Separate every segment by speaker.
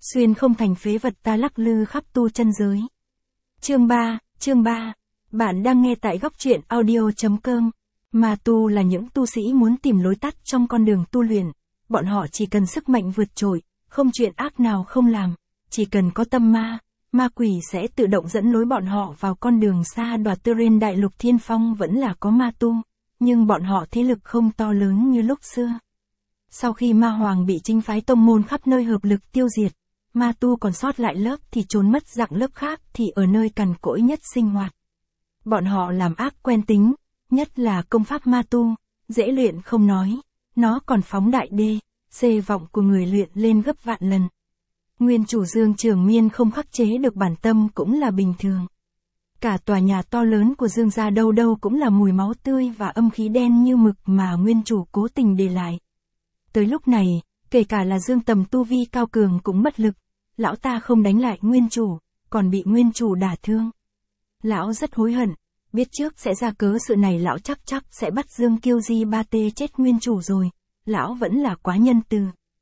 Speaker 1: xuyên không thành phế vật ta lắc lư khắp tu chân giới. Chương 3, bạn đang nghe tại góc truyện audio.com. Ma tu là những tu sĩ muốn tìm lối tắt trong con đường tu luyện, bọn họ chỉ cần sức mạnh vượt trội, không chuyện ác nào không làm, chỉ cần có tâm ma quỷ sẽ tự động dẫn lối bọn họ vào con đường xa đoạt. Trên đại lục Thiên Phong vẫn là có ma tu, nhưng bọn họ thế lực không to lớn như lúc xưa. Sau khi ma hoàng bị chính phái tông môn khắp nơi hợp lực tiêu diệt, ma tu còn sót lại lớp thì trốn mất dạng lớp khác thì ở nơi cằn cỗi nhất sinh hoạt. Bọn họ làm ác quen tính, nhất là công pháp ma tu, dễ luyện không nói, nó còn phóng đại C vọng của người luyện lên gấp vạn lần. Nguyên chủ Dương Trường Miên không khắc chế được bản tâm cũng là bình thường. Cả tòa nhà to lớn của Dương gia đâu đâu cũng là mùi máu tươi và âm khí đen như mực mà nguyên chủ cố tình để lại. Tới lúc này, kể cả là Dương Tầm tu vi cao cường cũng bất lực, lão ta không đánh lại nguyên chủ, còn bị nguyên chủ đả thương. Lão rất hối hận, biết trước sẽ ra cớ sự này lão chắc sẽ bắt Dương Kiêu Di ba tê chết nguyên chủ rồi, lão vẫn là quá nhân từ.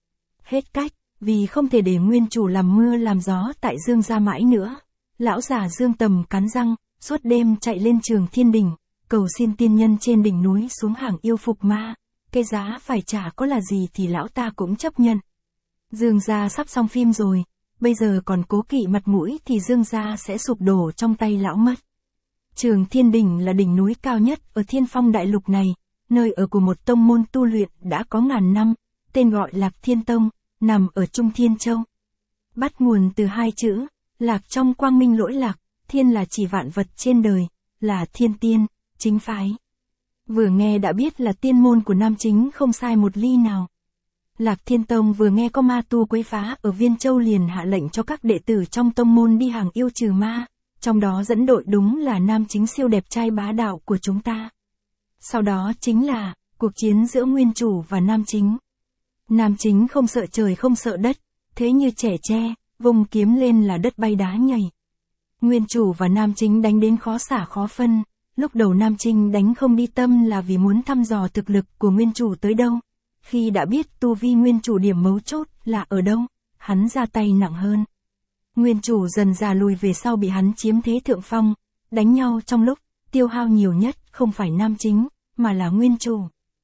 Speaker 1: Hết cách, vì không thể để nguyên chủ làm mưa làm gió tại Dương gia mãi nữa, lão già Dương Tầm cắn răng, suốt đêm chạy lên Trường Thiên Đỉnh, cầu xin tiên nhân trên đỉnh núi xuống hàng yêu phục ma, cái giá phải trả có là gì thì lão ta cũng chấp nhận. Dương gia sắp xong phim rồi, bây giờ còn cố kỵ mặt mũi thì Dương gia sẽ sụp đổ trong tay lão mất. Trường Thiên Đỉnh là đỉnh núi cao nhất ở Thiên Phong đại lục này, nơi ở của một tông môn tu luyện đã có ngàn năm, tên gọi Lạc Thiên Tông, nằm ở Trung Thiên Châu. Bắt nguồn từ hai chữ, lạc trong quang minh lỗi lạc, thiên là chỉ vạn vật trên đời, là thiên tiên, chính phái. Vừa nghe đã biết là tiên môn của nam chính không sai một ly nào. Lạc Thiên Tông vừa nghe có ma tu quấy phá ở Viên Châu liền hạ lệnh cho các đệ tử trong tông môn đi hàng yêu trừ ma, trong đó dẫn đội đúng là nam chính siêu đẹp trai bá đạo của chúng ta. Sau đó chính là cuộc chiến giữa nguyên chủ và nam chính. Nam chính không sợ trời không sợ đất, thế như trẻ tre, vùng kiếm lên là đất bay đá nhảy. Nguyên chủ và nam chính đánh đến khó xả khó phân, lúc đầu nam chính đánh không đi tâm là vì muốn thăm dò thực lực của nguyên chủ tới đâu. Khi đã biết tu vi nguyên chủ điểm mấu chốt là ở đâu, hắn ra tay nặng hơn. Nguyên chủ dần già lùi về sau bị hắn chiếm thế thượng phong, đánh nhau trong lúc tiêu hao nhiều nhất không phải nam chính, mà là nguyên chủ.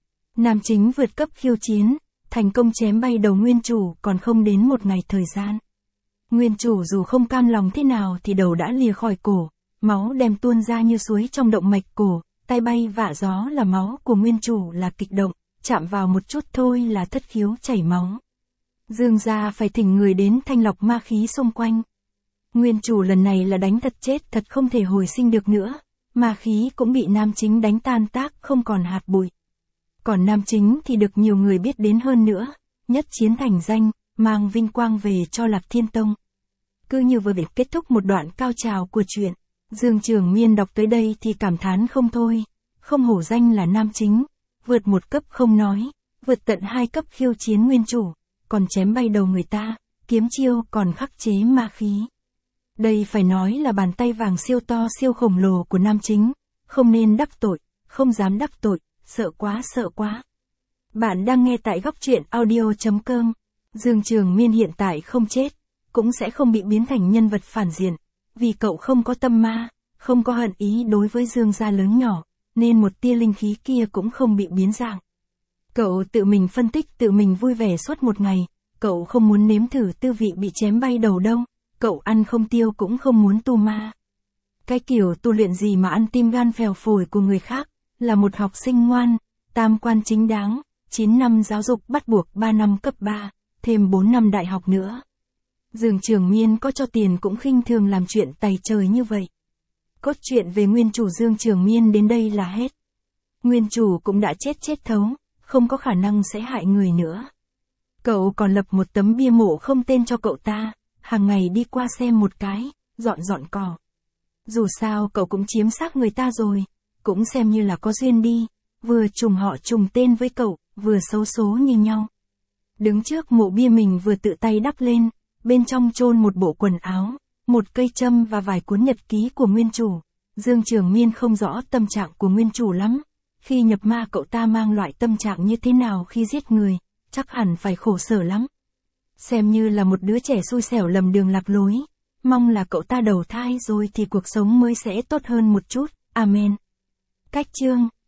Speaker 1: Nam chính vượt cấp khiêu chiến, thành công chém bay đầu nguyên chủ còn không đến một ngày thời gian. Nguyên chủ dù không cam lòng thế nào thì đầu đã lìa khỏi cổ, máu đem tuôn ra như suối trong động mạch cổ, tay bay vạ gió là máu của nguyên chủ là kịch động, chạm vào một chút thôi là thất khiếu chảy máu. Dương gia phải thỉnh người đến thanh lọc ma khí xung quanh. Nguyên chủ lần này là đánh thật chết thật không thể hồi sinh được nữa, ma khí cũng bị nam chính đánh tan tác không còn hạt bụi. Còn nam chính thì được nhiều người biết đến hơn nữa, nhất chiến thành danh, mang vinh quang về cho Lạc Thiên Tông. Cứ như vừa để kết thúc một đoạn cao trào của chuyện, Dương Trường Miên đọc tới đây thì cảm thán không thôi, không hổ danh là nam chính, vượt một cấp không nói, vượt tận 2 cấp khiêu chiến nguyên chủ, còn chém bay đầu người ta, kiếm chiêu còn khắc chế ma khí. Đây phải nói là bàn tay vàng siêu to siêu khổng lồ của nam chính, không nên đắc tội, không dám đắc tội, sợ quá. Bạn đang nghe tại góc truyện audio.com. Dương Trường Miên hiện tại không chết, cũng sẽ không bị biến thành nhân vật phản diện, vì cậu không có tâm ma, không có hận ý đối với Dương gia lớn nhỏ, nên một tia linh khí kia cũng không bị biến dạng. Cậu tự mình phân tích tự mình vui vẻ suốt một ngày, cậu không muốn nếm thử tư vị bị chém bay đầu đâu, cậu ăn không tiêu cũng không muốn tu ma. Cái kiểu tu luyện gì mà ăn tim gan phèo phổi của người khác, là một học sinh ngoan, tam quan chính đáng, 9 năm giáo dục bắt buộc 3 năm cấp 3, thêm 4 năm đại học nữa. Dương Trường Miên có cho tiền cũng khinh thường làm chuyện tày trời như vậy. Cốt truyện về nguyên chủ Dương Trường Miên đến đây là hết. Nguyên chủ cũng đã chết thấu, không có khả năng sẽ hại người nữa. Cậu còn lập một tấm bia mộ không tên cho cậu ta, hàng ngày đi qua xem một cái, dọn cỏ. Dù sao cậu cũng chiếm xác người ta rồi, cũng xem như là có duyên đi, vừa trùng họ trùng tên với cậu, vừa xấu số như nhau. Đứng trước mộ bia mình vừa tự tay đắp lên, bên trong chôn một bộ quần áo, một cây châm và vài cuốn nhật ký của nguyên chủ. Dương Trường Miên không rõ tâm trạng của nguyên chủ lắm. Khi nhập ma cậu ta mang loại tâm trạng như thế nào khi giết người, chắc hẳn phải khổ sở lắm. Xem như là một đứa trẻ xui xẻo lầm đường lạc lối. Mong là cậu ta đầu thai rồi thì cuộc sống mới sẽ tốt hơn một chút. Amen. Cách chương